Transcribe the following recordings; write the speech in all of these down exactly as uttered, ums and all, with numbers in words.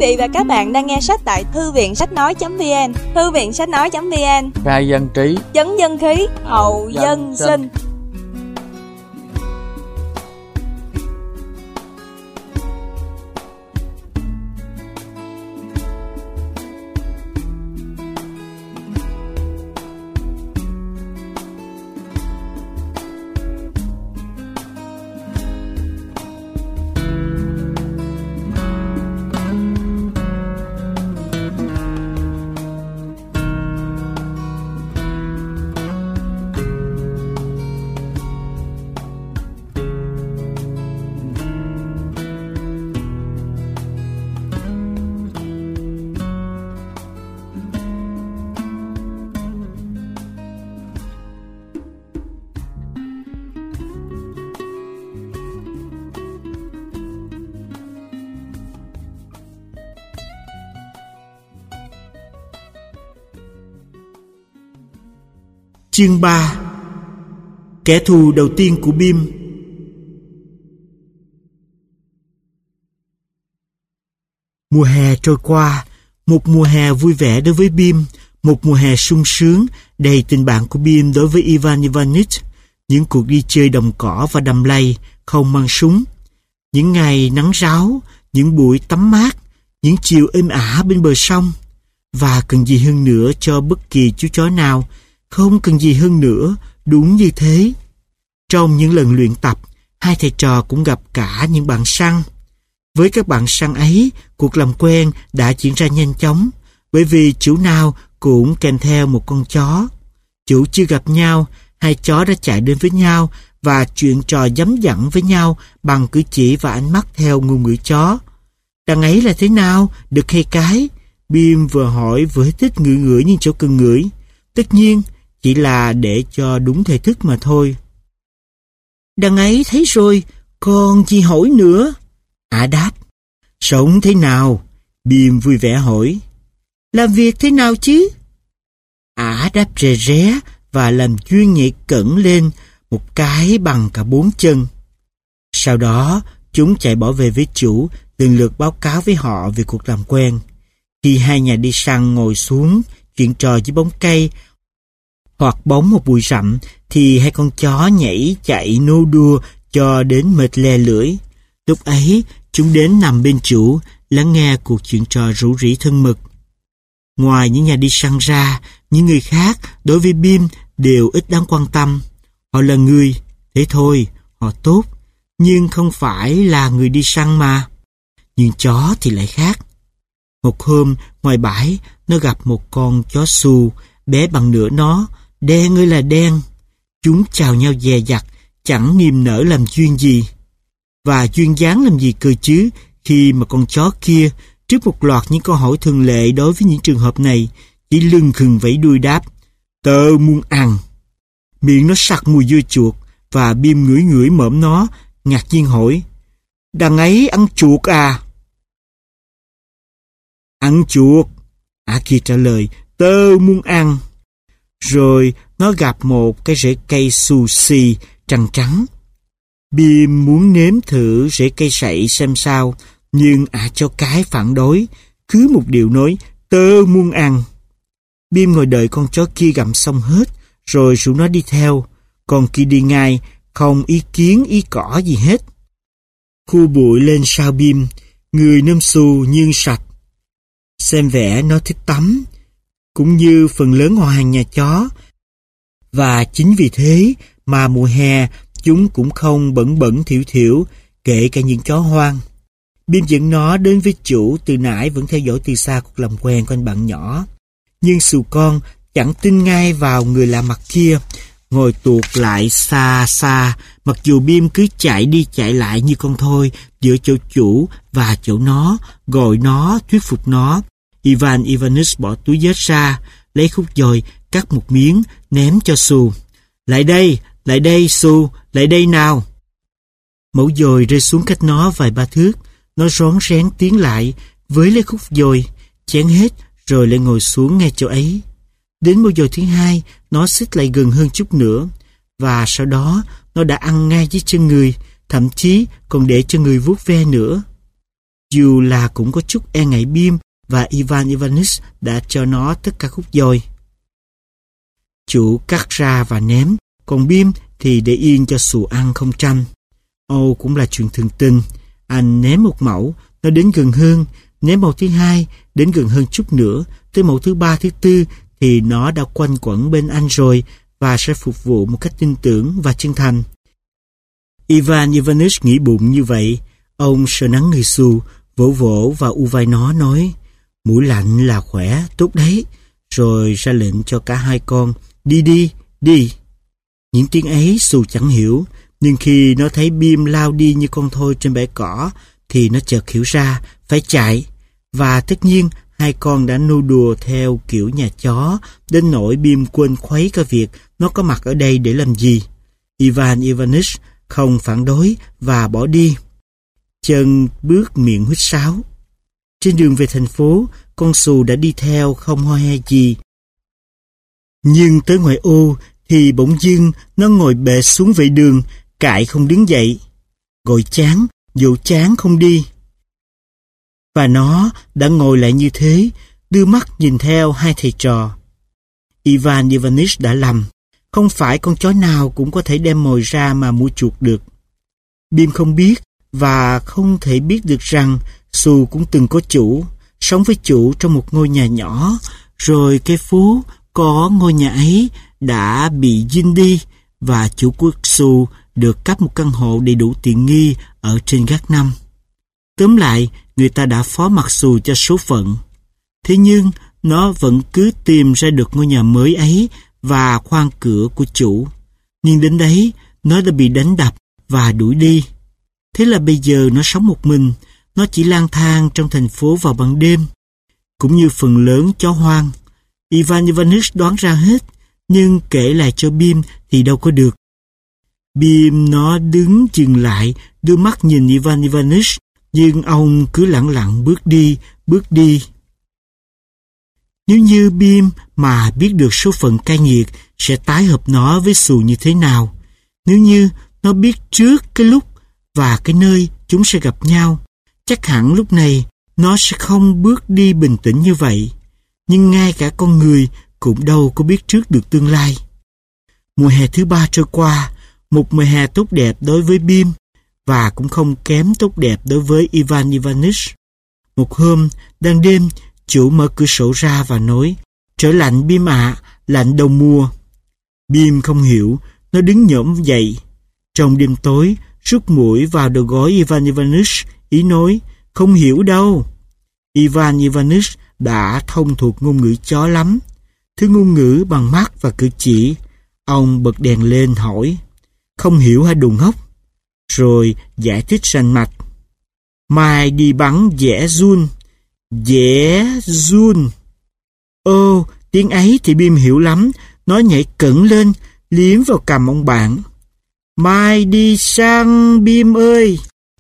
vị và các bạn đang nghe sách tại thư viện sách nói.vn. Thư viện sách nói.vn, khai dân trí, chấn dân khí, hậu dân sinh. Chương ba. Kẻ thù đầu tiên của Bim. Mùa hè trôi qua, một mùa hè vui vẻ đối với Bim, một mùa hè sung sướng, đầy tình bạn của Bim đối với Ivan Ivanich, những cuộc đi chơi đồng cỏ và đầm lầy, không mang súng, những ngày nắng ráo, những buổi tắm mát, những chiều êm ả bên bờ sông, và cần gì hơn nữa cho bất kỳ chú chó nào. Không cần gì hơn nữa, đúng như thế. Trong những lần luyện tập, hai thầy trò cũng gặp cả những bạn săn. Với các bạn săn ấy, cuộc làm quen đã diễn ra nhanh chóng, bởi vì chủ nào cũng kèm theo một con chó. Chủ chưa gặp nhau, hai chó đã chạy đến với nhau và chuyện trò dấm dẳng với nhau bằng cử chỉ và ánh mắt theo ngôn ngữ chó. Đằng ấy là thế nào, đực hay cái? Bim vừa hỏi với thích ngửi ngửi những chỗ cần ngửi. Tất nhiên, chỉ là để cho đúng thể thức mà thôi. Đằng ấy thấy rồi, còn gì hỏi nữa? Ả đáp. Sống thế nào? Bim vui vẻ hỏi. Làm việc thế nào chứ? Ả đáp rè ré và làm chuyên nhảy cẩn lên một cái bằng cả bốn chân. Sau đó, chúng chạy bỏ về với chủ, lần lượt báo cáo với họ về cuộc làm quen. Khi hai nhà đi săn ngồi xuống, chuyện trò dưới bóng cây, hoặc bóng một bụi rậm, thì hai con chó nhảy chạy nô đua cho đến mệt le lưỡi. Lúc ấy, chúng đến nằm bên chủ, lắng nghe cuộc chuyện trò rủ rỉ thân mật. Ngoài những nhà đi săn ra, những người khác đối với Bim đều ít đáng quan tâm. Họ là người, thế thôi, họ tốt, nhưng không phải là người đi săn mà. Nhưng chó thì lại khác. Một hôm, ngoài bãi, nó gặp một con chó xù, bé bằng nửa nó, đen ơi là đen. Chúng chào nhau dè dặt, chẳng niềm nở làm duyên gì. Và duyên dáng làm gì cơ chứ, khi mà con chó kia, trước một loạt những câu hỏi thường lệ đối với những trường hợp này, chỉ lưng khừng vẫy đuôi đáp, tớ muốn ăn. Miệng nó sặc mùi dưa chuột, và Bim ngửi ngửi mõm nó, ngạc nhiên hỏi, đằng ấy ăn chuột à? Ăn chuột. Ả kia trả lời, tớ muốn ăn. Rồi nó gặp một cái rễ cây xù xì, trắng trắng. Bim muốn nếm thử rễ cây sậy xem sao, nhưng Ả cho cái phản đối, cứ một điều nói, tớ muốn ăn. Bim ngồi đợi con chó kia gặm xong hết, rồi rủ nó đi theo. Con kia đi ngay, không ý kiến ý cỏ gì hết. Khu bụi lên sau Bim, người nôm xù nhưng sạch. Xem vẻ nó thích tắm, cũng như phần lớn họ hàng nhà chó. Và chính vì thế mà mùa hè chúng cũng không bẩn bẩn thiểu thiểu, kể cả những chó hoang. Bim dẫn nó đến với chủ, từ nãy vẫn theo dõi từ xa cuộc làm quen của anh bạn nhỏ. Nhưng xù con chẳng tin ngay vào người lạ mặt kia, ngồi tuột lại xa xa, mặc dù Bim cứ chạy đi chạy lại như con thoi giữa chỗ chủ và chỗ nó, gọi nó, thuyết phục nó. Ivan Ivanich bỏ túi vết ra, lấy khúc dồi, cắt một miếng, ném cho xù. Lại đây, lại đây xù, lại đây nào. Mẩu dồi rơi xuống cách nó vài ba thước, nó rón rén tiến lại, với lấy khúc dồi, chén hết, rồi lại ngồi xuống ngay chỗ ấy. Đến mẩu dồi thứ hai, nó xích lại gần hơn chút nữa, và sau đó nó đã ăn ngay dưới chân người, thậm chí còn để cho người vuốt ve nữa. dù là cũng có chút e ngại Bim và Ivan Ivanich đã cho nó tất cả khúc dồi. Chủ cắt ra và ném, còn Bim thì để yên cho xù ăn không trăm. Ồ, cũng là chuyện thường tình. Anh ném một mẫu, nó đến gần hơn, ném mẫu thứ hai, đến gần hơn chút nữa, tới mẫu thứ ba, thứ tư thì nó đã quanh quẩn bên anh rồi và sẽ phục vụ một cách tin tưởng và chân thành. Ivan Ivanich nghĩ bụng như vậy. Ông sờ nắng người xù, vỗ vỗ vào u vai nó nói, mũi lạnh là khỏe, tốt đấy. Rồi ra lệnh cho cả hai con, đi đi, đi. Những tiếng ấy xù chẳng hiểu, nhưng khi nó thấy Bim lao đi như con thoi trên bãi cỏ, thì nó chợt hiểu ra, phải chạy. Và tất nhiên, hai con đã nô đùa theo kiểu nhà chó, đến nỗi Bim quên khuấy cả việc nó có mặt ở đây để làm gì. Ivan Ivanich không phản đối và bỏ đi. Chân bước miệng huýt sáo. Trên đường về thành phố, con xù đã đi theo không ho he gì. Nhưng tới ngoại ô thì bỗng dưng nó ngồi bệt xuống vệ đường, cại không đứng dậy. Gọi chán, dỗ chán không đi. Và nó đã ngồi lại như thế, đưa mắt nhìn theo hai thầy trò. Ivan Ivanich đã lầm. Không phải con chó nào cũng có thể đem mồi ra mà mua chuộc được. Bim không biết và không thể biết được rằng xù cũng từng có chủ, sống với chủ trong một ngôi nhà nhỏ, rồi cái phố có ngôi nhà ấy đã bị dinh đi và chủ của xù được cấp một căn hộ đầy đủ tiện nghi ở trên gác năm. Tóm lại, người ta đã phó mặc xù cho số phận. Thế nhưng, nó vẫn cứ tìm ra được ngôi nhà mới ấy và khoang cửa của chủ. Nhưng đến đấy, nó đã bị đánh đập và đuổi đi. Thế là bây giờ nó sống một mình, nó chỉ lang thang trong thành phố vào ban đêm, cũng như phần lớn chó hoang. Ivan Ivanich đoán ra hết, nhưng kể lại cho Bim thì đâu có được. Bim nó đứng dừng lại, đưa mắt nhìn Ivan Ivanich, nhưng ông cứ lẳng lặng bước đi, bước đi. Nếu như Bim mà biết được số phận cay nghiệt sẽ tái hợp nó với xù như thế nào, nếu như nó biết trước cái lúc và cái nơi chúng sẽ gặp nhau, chắc hẳn lúc này nó sẽ không bước đi bình tĩnh như vậy. Nhưng ngay cả con người cũng đâu có biết trước được tương lai. Mùa hè thứ ba trôi qua, một mùa hè tốt đẹp đối với Bim và cũng không kém tốt đẹp đối với Ivan Ivanich. Một hôm, đang đêm, chủ mở cửa sổ ra và nói, trở lạnh Bim ạ, à, lạnh đầu mùa. Bim không hiểu, nó đứng nhổm dậy. Trong đêm tối, rút mũi vào đầu gối Ivan Ivanich, ý nói, không hiểu đâu. Ivan Ivanich đã thông thuộc ngôn ngữ chó lắm, thứ ngôn ngữ bằng mắt và cử chỉ. Ông bật đèn lên hỏi, không hiểu hả đùng hốc? Rồi giải thích rành mạch. Mai đi bắn dẻ run, dẻ run. Ô, tiếng ấy thì Bim hiểu lắm, nó nhảy cẩn lên, liếm vào cằm ông bạn. Mai đi sang Bim ơi.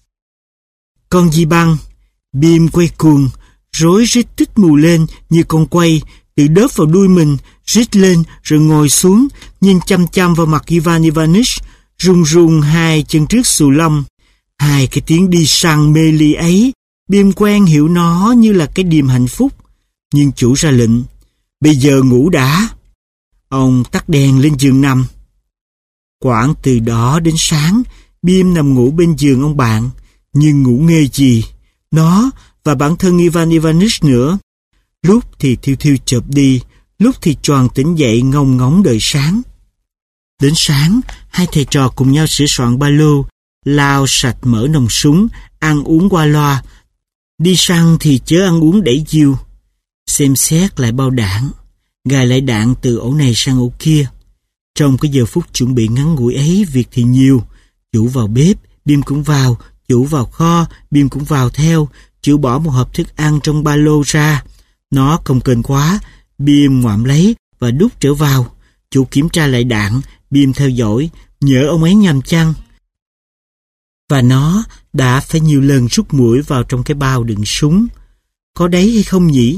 Con gì băng? Bim quay cuồng, rối rít tít mù lên như con quay, tự đớp vào đuôi mình, rít lên rồi ngồi xuống, nhìn chăm chăm vào mặt Ivan Ivanich, rung rung hai chân trước xù lông. Hai cái tiếng đi săn mê ly ấy, Bim quen hiểu nó như là cái điềm hạnh phúc. Nhưng chủ ra lệnh, bây giờ ngủ đã. Ông tắt đèn lên giường nằm. Khoảng từ đó đến sáng, Bim nằm ngủ bên giường ông bạn, nhưng ngủ nghê gì. Nó và bản thân Ivan Ivanich nữa. Lúc thì thiêu thiêu chợp đi, lúc thì choàng tỉnh dậy ngông ngóng đợi sáng. Đến sáng, hai thầy trò cùng nhau sửa soạn ba lô, lao sạch mở nòng súng, ăn uống qua loa. Đi săn thì chớ ăn uống đẩy diều. Xem xét lại bao đạn, gài lại đạn từ ổ này sang ổ kia. Trong cái giờ phút chuẩn bị ngắn ngủi ấy, việc thì nhiều. Chủ vào bếp, Bim cũng vào. Chủ vào kho, Bim cũng vào theo. Chủ bỏ một hộp thức ăn trong ba lô ra. Nó cồng kềnh quá, Bim ngoạm lấy và đút trở vào. Chủ kiểm tra lại đạn, Bim theo dõi, nhỡ ông ấy nhầm chăng. Và nó đã phải nhiều lần rút mũi vào trong cái bao đựng súng. Có đấy hay không nhỉ?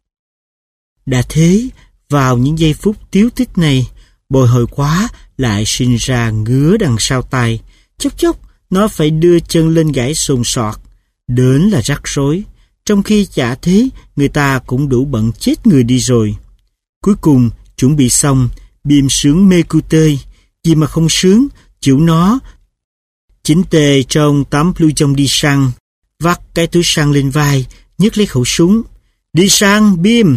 Đã thế, vào những giây phút tiếu tích này, bồi hồi quá lại sinh ra ngứa đằng sau tay. Chốc chốc, nó phải đưa chân lên gãi sồn sọt. Đến là rắc rối, trong khi chả thế người ta cũng đủ bận chết người đi rồi. Cuối cùng, chuẩn bị xong, Bim sướng mê cu tơi, gì mà không sướng, chịu nó. Chính tề trong tấm blue trong đi săn, vắt cái túi săn lên vai, nhấc lấy khẩu súng. Đi săn, Bim!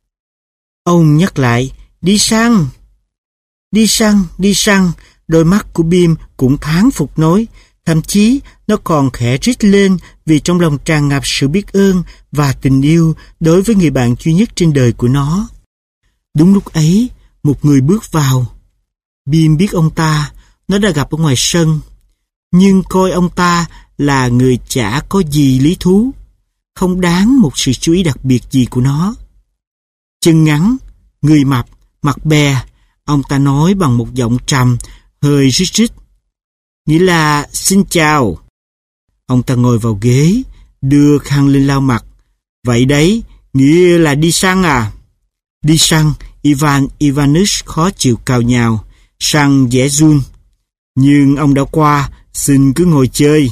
Ông nhắc lại, đi săn! Đi săn, đi săn, đôi mắt của Bim cũng thán phục nói, thậm chí nó còn khẽ rít lên vì trong lòng tràn ngập sự biết ơn và tình yêu đối với người bạn duy nhất trên đời của nó. Đúng lúc ấy, một người bước vào. Bim biết ông ta, nó đã gặp ở ngoài sân, nhưng coi ông ta là người chả có gì lý thú, không đáng một sự chú ý đặc biệt gì của nó. Chân ngắn, người mập, mặt bè, ông ta nói bằng một giọng trầm, hơi rít rít. Nghĩa là xin chào. Ông ta ngồi vào ghế, đưa khăn lên lau mặt. Vậy đấy, nghĩa là đi săn à? Đi săn, Ivan Ivanich khó chịu cào nhào, săn dễ run. Nhưng ông đã qua, xin cứ ngồi chơi.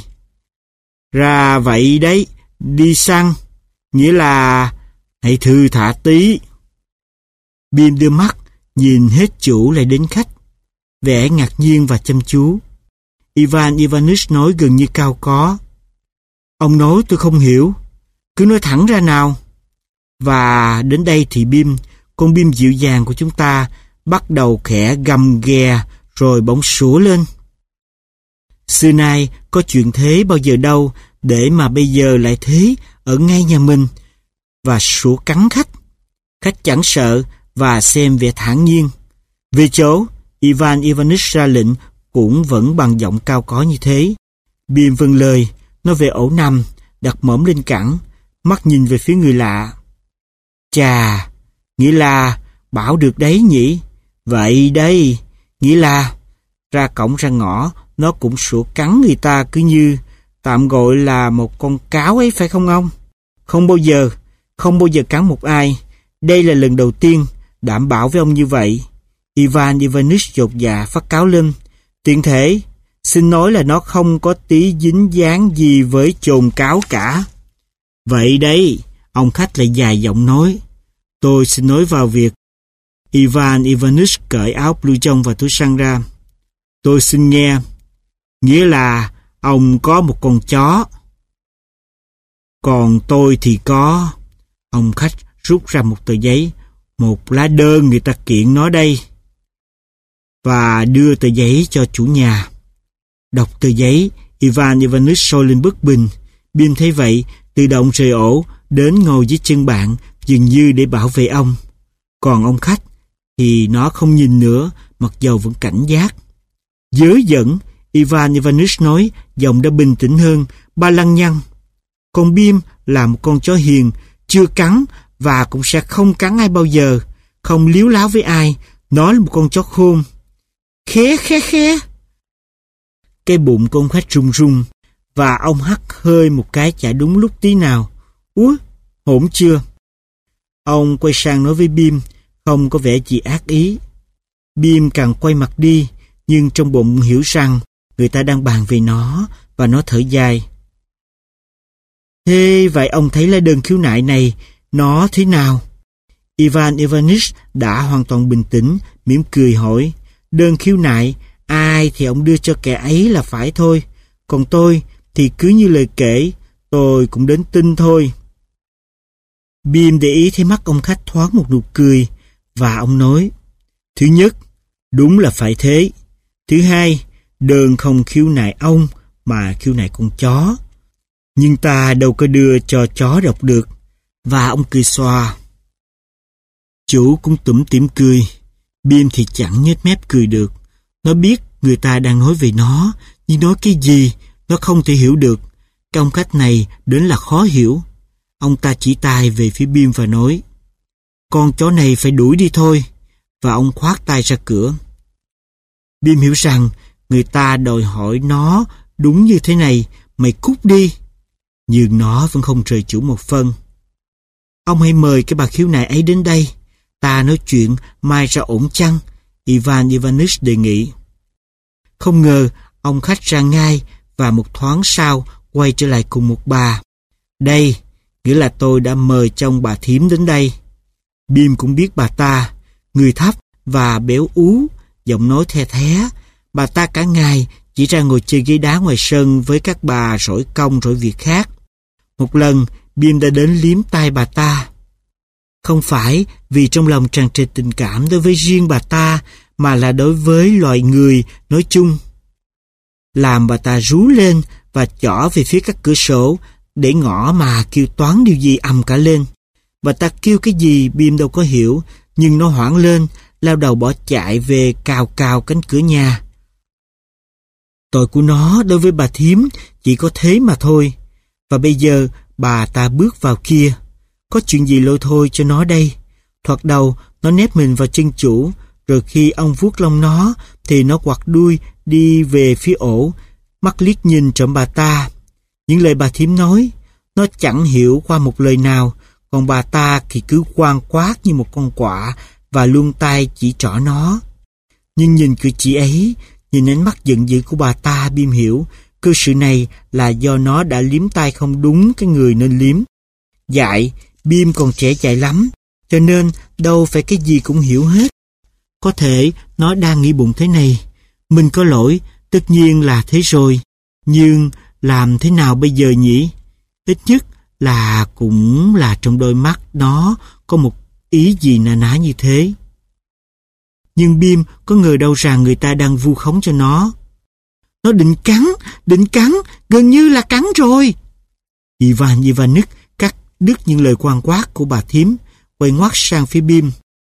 Ra vậy đấy, đi săn, nghĩa là hãy thư thả tí. Bim đưa mắt, nhìn hết chủ lại đến khách, vẻ ngạc nhiên và chăm chú. Ivan Ivanich nói gần như cao có. Ông nói tôi không hiểu, cứ nói thẳng ra nào. Và đến đây thì Bim, con Bim dịu dàng của chúng ta, bắt đầu khẽ gầm ghè rồi bỗng sủa lên. Xưa nay có chuyện thế bao giờ đâu, để mà bây giờ lại thế ở ngay nhà mình. Và sủa cắn khách. Khách chẳng sợ và xem vẻ thản nhiên. Về chỗ, Ivan Ivanich ra lệnh cũng vẫn bằng giọng cao có như thế. Bim vâng lời, nó về ổ nằm, đặt mõm lên cẳng, mắt nhìn về phía người lạ. Chà, nghĩa là bảo được đấy nhỉ? Vậy đây, nghĩa là ra cổng ra ngõ, nó cũng sủa cắn người ta cứ như tạm gọi là một con cáo ấy phải không ông? Không bao giờ, không bao giờ cắn một ai. Đây là lần đầu tiên, đảm bảo với ông như vậy. Ivan Ivanich dột dạ phát cáo lên. Tiện thể, xin nói là nó không có tí dính dáng gì với chồn cáo cả. Vậy đấy, ông khách lại dài giọng nói. Tôi xin nói vào việc. Ivan Ivanich cởi áo blue trong và túi săn ra. Tôi xin nghe. Nghĩa là ông có một con chó. Còn tôi thì có. Ông khách rút ra một tờ giấy, một lá đơn người ta kiện nó đây. Và đưa tờ giấy cho chủ nhà. Đọc tờ giấy, Ivan Ivanich sôi lên bất bình. Bim thấy vậy, tự động rời ổ, đến ngồi dưới chân bạn, dường như để bảo vệ ông. Còn ông khách thì nó không nhìn nữa, mặc dầu vẫn cảnh giác. Dớ dẫn, Ivan Ivanich nói, giọng đã bình tĩnh hơn, ba lăng nhăng. Con Bim là một con chó hiền, chưa cắn và cũng sẽ không cắn ai bao giờ, không líu láo với ai. Nó là một con chó khôn. Khé khé khé. Cái bụng con khách rung rung và ông hắt hơi một cái chả đúng lúc tí nào. Úa, hổn chưa? Ông quay sang nói với Bim, không có vẻ gì ác ý. Bim càng quay mặt đi, nhưng trong bụng hiểu rằng người ta đang bàn về nó, và nó thở dài. Thế vậy ông thấy lá đơn khiếu nại này, nó thế nào? Ivan Ivanich đã hoàn toàn bình tĩnh, mỉm cười hỏi. Đơn khiếu nại, ai thì ông đưa cho kẻ ấy là phải thôi. Còn tôi thì cứ như lời kể, tôi cũng đến tin thôi. Bim để ý thấy mắt ông khách thoáng một nụ cười, và ông nói. Thứ nhất, đúng là phải thế. Thứ hai, đơn không khiếu nại ông, mà khiếu nại con chó. Nhưng ta đâu có đưa cho chó đọc được. Và ông cười xòa. Chủ cũng tủm tỉm cười. Bim thì chẳng nhếch mép cười được. Nó biết người ta đang nói về nó, nhưng nói cái gì, nó không thể hiểu được. Cái ông khách này đến là khó hiểu. Ông ta chỉ tay về phía Bim và nói. Con chó này phải đuổi đi thôi. Và ông khoát tay ra cửa. Bim hiểu rằng người ta đòi hỏi nó đúng như thế này, mày cút đi. Nhưng nó vẫn không rời chủ một phân. Ông hãy mời cái bà khiếu nại ấy đến đây. Ta nói chuyện mai ra ổn chăng? Ivan Ivanich đề nghị. Không ngờ ông khách ra ngay và một thoáng sau quay trở lại cùng một bà. Đây, nghĩa là tôi đã mời chồng bà thím đến đây. Bim cũng biết bà ta, người thấp và béo ú, giọng nói the thé. Bà ta cả ngày chỉ ra ngồi chơi ghế đá ngoài sân với các bà rỗi công rỗi việc khác. Một lần, Bim đã đến liếm tay bà ta. Không phải vì trong lòng tràn trề tình cảm đối với riêng bà ta, mà là đối với loài người nói chung. Làm bà ta rú lên và chỏ về phía các cửa sổ, để ngõ mà kêu toán điều gì ầm cả lên. Bà ta kêu cái gì Bim đâu có hiểu, nhưng nó hoảng lên, lao đầu bỏ chạy về cào cào cánh cửa nhà. Tội của nó đối với bà thím chỉ có thế mà thôi. Và bây giờ bà ta bước vào kia. Có chuyện gì lôi thôi cho nó đây? Thoạt đầu nó nép mình vào chân chủ, rồi khi ông vuốt lông nó thì nó quặt đuôi đi về phía ổ, mắt liếc nhìn trộm bà ta. Những lời bà thím nói, nó chẳng hiểu qua một lời nào, còn bà ta thì cứ quang quát như một con quạ và luôn tay chỉ trỏ nó. Nhưng nhìn cử chỉ ấy, nhìn ánh mắt giận dữ của bà ta, Bim hiểu cơ sự này là do nó đã liếm tay không đúng cái người nên liếm. Dại, Bim còn trẻ dại lắm, cho nên đâu phải cái gì cũng hiểu hết. Có thể nó đang nghĩ bụng thế này, mình có lỗi, tất nhiên là thế rồi, nhưng làm thế nào bây giờ nhỉ? Ít nhất là cũng là trong đôi mắt nó có một ý gì nà ná như thế. Nhưng Bim có ngờ đâu rằng người ta đang vu khống cho nó. Nó định cắn, định cắn, gần như là cắn rồi. Ivan Ivanich cắt đứt những lời quan quát của bà thím, quay ngoắt sang phía Bim.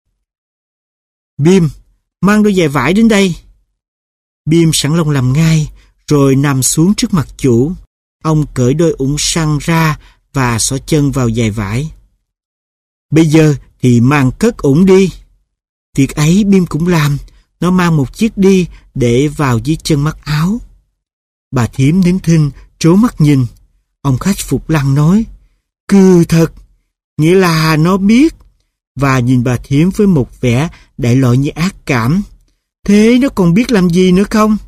Bim, mang đôi giày vải đến đây. Bim sẵn lòng làm ngay, rồi nằm xuống trước mặt chủ. Ông cởi đôi ủng săn ra và xỏ chân vào giày vải. Bây giờ thì mang cất ủng đi. Việc ấy Bim cũng làm. Nó mang một chiếc đi để vào dưới chân mắt áo. Bà thím nín thinh trố mắt nhìn. Ông khách Phục Lăng nói, cừ thật, nghĩa là nó biết. Và nhìn bà thím với một vẻ đại loại như ác cảm. Thế nó còn biết làm gì nữa không?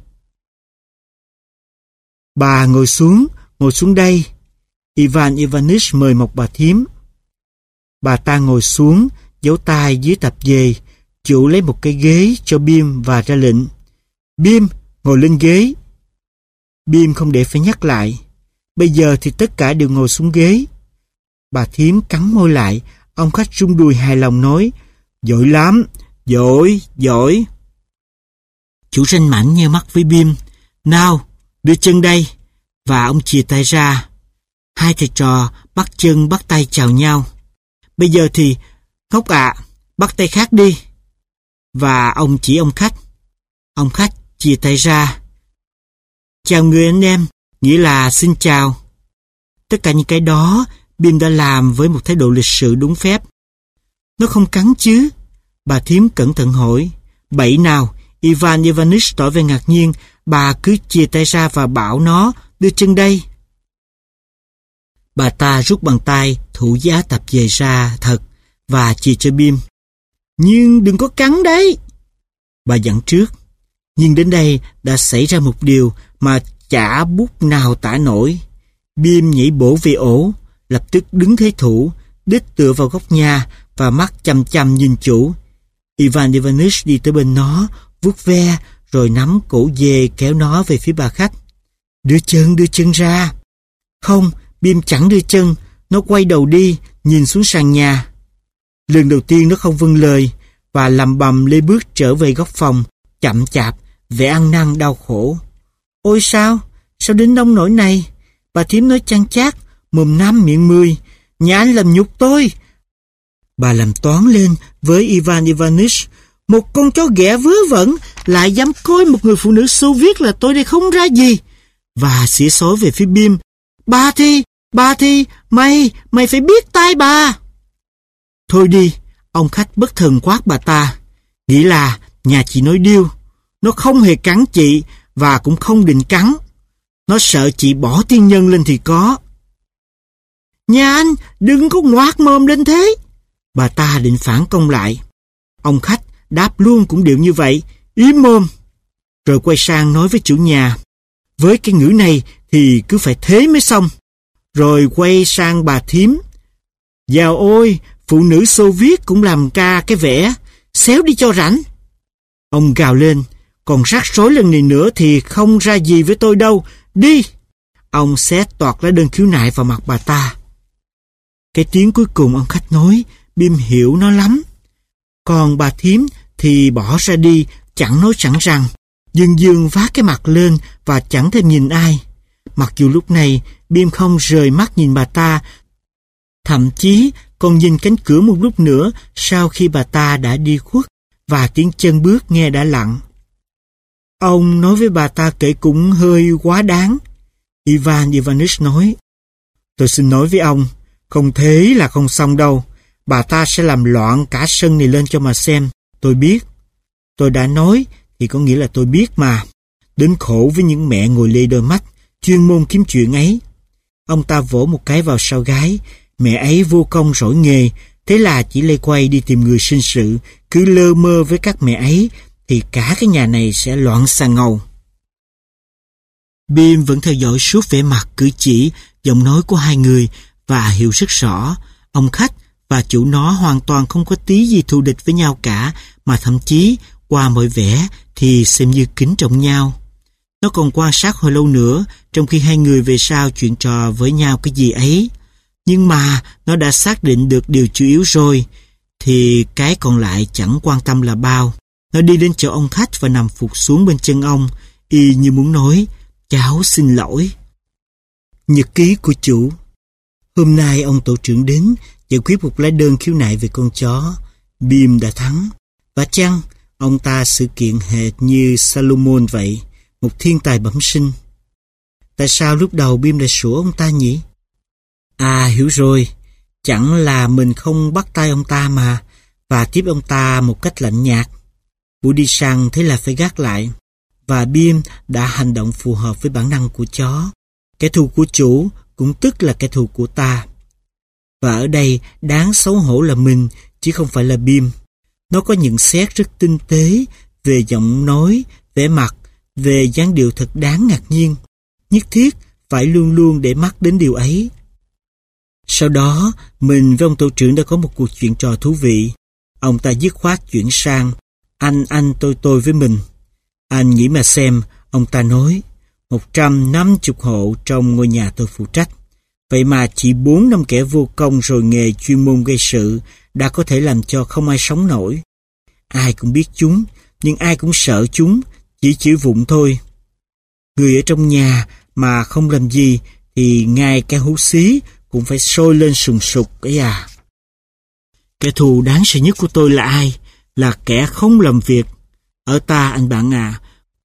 Bà ngồi xuống, ngồi xuống đây. Ivan Ivanich mời một bà thím. Bà ta ngồi xuống, giấu tay dưới tập dề. Chủ lấy một cái ghế cho Bim và ra lệnh. Bim, ngồi lên ghế. Bim không để phải nhắc lại. Bây giờ thì tất cả đều ngồi xuống ghế. Bà thím cắn môi lại. Ông khách rung đùi hài lòng nói, giỏi lắm, giỏi, giỏi. Chủ ranh mảnh nheo mắt với Bim. Nào, đưa chân đây. Và ông chìa tay ra. Hai thầy trò bắt chân bắt tay chào nhau. Bây giờ thì, Ngốc ạ, à, bắt tay khác đi. Và ông chỉ ông khách. Ông khách chìa tay ra. Chào người anh em, nghĩa là xin chào. Tất cả những cái đó Bim đã làm với một thái độ lịch sự đúng phép. Nó không cắn chứ? Bà thím cẩn thận hỏi. Bậy nào? Ivan Ivanich tỏ vẻ ngạc nhiên. Bà cứ chia tay ra và bảo nó đưa chân đây. Bà ta rút bàn tay thủ giá tập về ra thật và chia cho Bim. Nhưng đừng có cắn đấy. Bà dặn trước. Nhưng đến đây đã xảy ra một điều mà chả bút nào tả nổi. Bim nhảy bổ về ổ, lập tức đứng thế thủ, đít tựa vào góc nhà và mắt chăm chăm nhìn chủ. Ivan Ivanich đi tới bên nó, vuốt ve, rồi nắm cổ dê kéo nó về phía bà khách. Đưa chân, đưa chân ra. Không, Bim chẳng đưa chân, nó quay đầu đi, nhìn xuống sàn nhà. Lần đầu tiên nó không vâng lời và lầm bầm lê bước trở về góc phòng, chậm chạp, vẻ ăn năn đau khổ. Ôi sao? Sao đến nông nỗi này? Bà thím nói chăn chát, mồm năm miệng mười. Nhà anh làm nhục tôi. Bà làm toán lên với Ivan Ivanich. Một con chó ghẻ vớ vẩn lại dám coi một người phụ nữ Xô Viết là tôi đây không ra gì. Và xỉa xói về phía Bim. Bà thì, bà thì, mày, mày phải biết tay bà. Thôi đi, ông khách bất thần quát bà ta. Nghĩ là nhà chị nói điêu. Nó không hề cắn chị và cũng không định cắn. Nó sợ chị bỏ tiên nhân lên thì có. Nhà anh đừng có ngoác mồm lên thế. Bà ta định phản công lại. Ông khách đáp luôn cũng điệu như vậy. Im mồm. Rồi quay sang nói với chủ nhà. Với cái ngữ này thì cứ phải thế mới xong. rồi quay sang bà thím. Dào ôi, phụ nữ Xô Viết cũng làm ca cái vẻ, xéo đi cho rảnh. Ông gào lên, còn rắc rối lần này nữa thì không ra gì với tôi đâu, đi. Ông xé toạc lá đơn khiếu nại vào mặt bà ta. Cái tiếng cuối cùng ông khách nói, Bim hiểu nó lắm. Còn bà thím thì bỏ ra đi, chẳng nói chẳng rằng, dương dương vác cái mặt lên và chẳng thèm nhìn ai. Mặc dù lúc này Bim không rời mắt nhìn bà ta, thậm chí còn nhìn cánh cửa một lúc nữa sau khi bà ta đã đi khuất và tiếng chân bước nghe đã lặng. Ông nói với bà ta kể cũng hơi quá đáng. Ivan Ivanich nói, tôi xin nói với ông, không thế là không xong đâu. Bà ta sẽ làm loạn cả sân này lên cho mà xem. Tôi biết. Tôi đã nói thì có nghĩa là tôi biết mà. Đến khổ với những mẹ ngồi lê đôi mắt, chuyên môn kiếm chuyện ấy. Ông ta vỗ một cái vào sau gái. Mẹ ấy vô công giỏi nghề, thế là chỉ lê quay đi tìm người sinh sự. Cứ lơ mơ với các mẹ ấy thì cả cái nhà này sẽ loạn xà ngầu. Bim vẫn theo dõi suốt vẻ mặt, cử chỉ, giọng nói của hai người và hiểu rất rõ ông khách và chủ nó hoàn toàn không có tí gì thù địch với nhau cả, mà thậm chí qua mọi vẻ thì xem như kính trọng nhau. Nó còn quan sát hồi lâu nữa, trong khi hai người về sau chuyện trò với nhau cái gì ấy. Nhưng mà nó đã xác định được điều chủ yếu rồi, thì cái còn lại chẳng quan tâm là bao. Nó đi đến chỗ ông khách và nằm phục xuống bên chân ông, y như muốn nói, cháu xin lỗi. Nhật ký của chủ. Hôm nay ông tổ trưởng đến giải quyết một lá đơn khiếu nại về con chó. Bim đã thắng. Và chăng ông ta sự kiện hệt như Salomon vậy, một thiên tài bẩm sinh. Tại sao lúc đầu Bim lại sủa ông ta nhỉ? À, hiểu rồi, chẳng là mình không bắt tay ông ta mà, và tiếp ông ta một cách lạnh nhạt. Buổi đi săn thế là phải gác lại, và Bim đã hành động phù hợp với bản năng của chó. Kẻ thù của chủ cũng tức là kẻ thù của ta. Và ở đây đáng xấu hổ là mình, chứ không phải là Bim. Nó có nhận xét rất tinh tế về giọng nói, vẻ mặt, về dáng điệu thật đáng ngạc nhiên. Nhất thiết phải luôn luôn để mắt đến điều ấy. Sau đó, mình với ông tổ trưởng đã có một cuộc chuyện trò thú vị. Ông ta dứt khoát chuyển sang anh anh tôi tôi với mình. Anh nghĩ mà xem, ông ta nói, một trăm năm mươi hộ trong ngôi nhà tôi phụ trách. Vậy mà chỉ bốn năm kẻ vô công rồi nghề chuyên môn gây sự đã có thể làm cho không ai sống nổi. Ai cũng biết chúng, nhưng ai cũng sợ chúng, chỉ chửi vụng thôi. Người ở trong nhà mà không làm gì thì ngay cái hú xí cũng phải sôi lên sùng sục ấy à. Kẻ thù đáng sợ nhất của tôi là ai? Là kẻ không làm việc. Ở ta anh bạn à,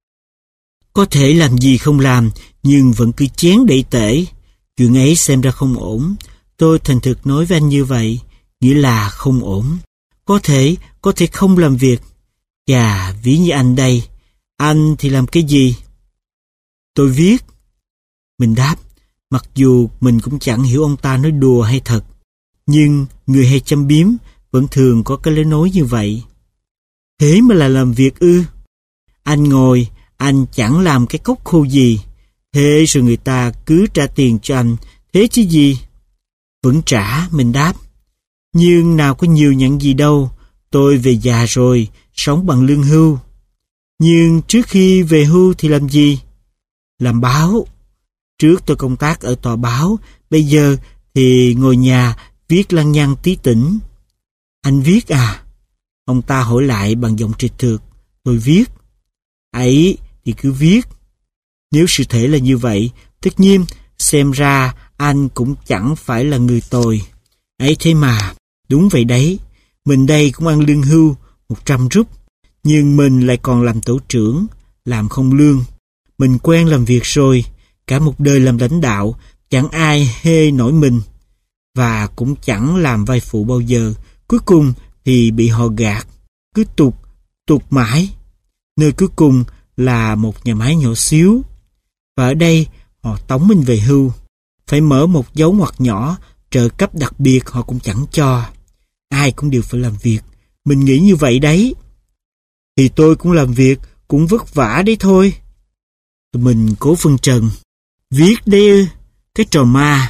có thể làm gì không làm, nhưng vẫn cứ chén đẩy tể. Chuyện ấy xem ra không ổn. Tôi thành thực nói với anh như vậy, nghĩa là không ổn. Có thể, có thể không làm việc. Chà, ví như anh đây, anh thì làm cái gì? Tôi viết. Mình đáp, mặc dù mình cũng chẳng hiểu ông ta nói đùa hay thật, nhưng người hay châm biếm vẫn thường có cái lối nói như vậy. Thế mà là làm việc ư? Anh ngồi, anh chẳng làm cái cốc khô gì. Thế rồi người ta cứ trả tiền cho anh, thế chứ gì? Vẫn trả, mình đáp. Nhưng nào có nhiều nhận gì đâu, tôi về già rồi, sống bằng lương hưu. Nhưng trước khi về hưu thì làm gì? Làm báo. Trước tôi công tác ở tòa báo, bây giờ thì ngồi nhà viết lăng nhăng tí tỉnh. Anh viết à? Ông ta hỏi lại bằng giọng trịch thượt. Tôi viết. Ấy thì cứ viết. Nếu sự thể là như vậy, tất nhiên xem ra anh cũng chẳng phải là người tồi. Ấy thế mà, đúng vậy đấy. Mình đây cũng ăn lương hưu, một trăm rúp. Nhưng mình lại còn làm tổ trưởng, làm không lương. Mình quen làm việc rồi, cả một đời làm lãnh đạo, chẳng ai hê nổi mình. Và cũng chẳng làm vai phụ bao giờ. Cuối cùng thì bị họ gạt, cứ tục, tục mãi. Nơi cuối cùng là một nhà máy nhỏ xíu. Và ở đây họ tống mình về hưu. Phải mở một dấu ngoặc nhỏ, trợ cấp đặc biệt họ cũng chẳng cho. Ai cũng đều phải làm việc. Mình nghĩ như vậy đấy. Thì tôi cũng làm việc, cũng vất vả đấy thôi. Tụi mình cố phân trần. Viết đấy ư, cái trò ma,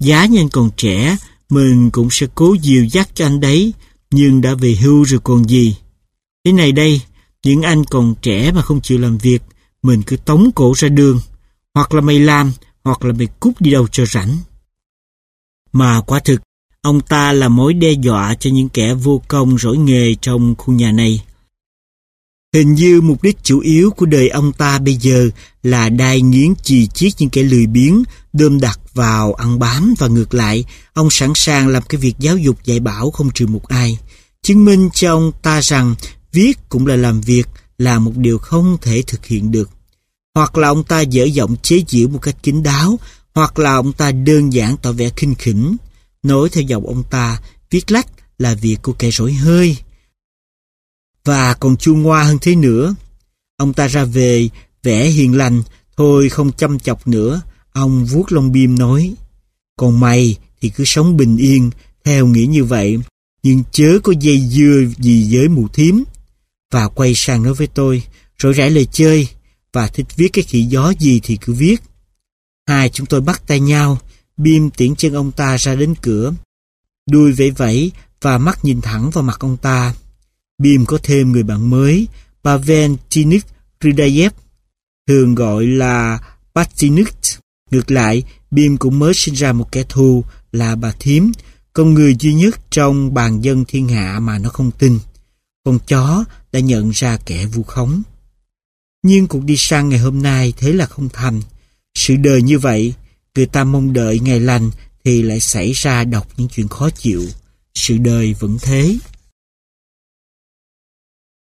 Giá như anh còn trẻ, mình cũng sẽ cố dìu dắt cho anh đấy, nhưng đã về hưu rồi còn gì. Thế này đây, những anh còn trẻ mà không chịu làm việc, mình cứ tống cổ ra đường. Hoặc là mày làm, hoặc là mày cút đi đâu cho rảnh. Mà quả thực, ông ta là mối đe dọa cho những kẻ vô công rỗi nghề trong khu nhà này. Hình như mục đích chủ yếu của đời ông ta bây giờ là đai nghiến chì chiết những kẻ lười biếng, đơm đặt vào ăn bám, và ngược lại, ông sẵn sàng làm cái việc giáo dục dạy bảo không trừ một ai, chứng minh cho ông ta rằng viết cũng là làm việc, là một điều không thể thực hiện được. Hoặc là ông ta dở giọng chế giễu một cách kín đáo, hoặc là ông ta đơn giản tỏ vẻ khinh khỉnh. Nói theo giọng ông ta, viết lách là việc của kẻ rỗi hơi. Và còn chua ngoa hơn thế nữa. Ông ta ra về, vẻ hiền lành, thôi không chăm chọc nữa. Ông vuốt lông bim nói, còn mày thì cứ sống bình yên, theo nghĩa như vậy, nhưng chớ có dây dưa gì với mụ thím. Và quay sang nói với tôi, rỗi rãi lời chơi, và thích viết cái khỉ gió gì thì cứ viết. Hai chúng tôi bắt tay nhau, Bim tiễn chân ông ta ra đến cửa, đuôi vẫy vẫy và mắt nhìn thẳng vào mặt ông ta. Bim có thêm người bạn mới, Pavel Tinik Rydayev, thường gọi là Patinik. Ngược lại, Bim cũng mới sinh ra một kẻ thù là bà thím, con người duy nhất trong bàn dân thiên hạ mà nó không tin. Con chó đã nhận ra kẻ vu khống. Nhưng cuộc đi săn ngày hôm nay thế là không thành. Sự đời như vậy, người ta mong đợi ngày lành thì lại xảy ra đọc những chuyện khó chịu. Sự đời vẫn thế.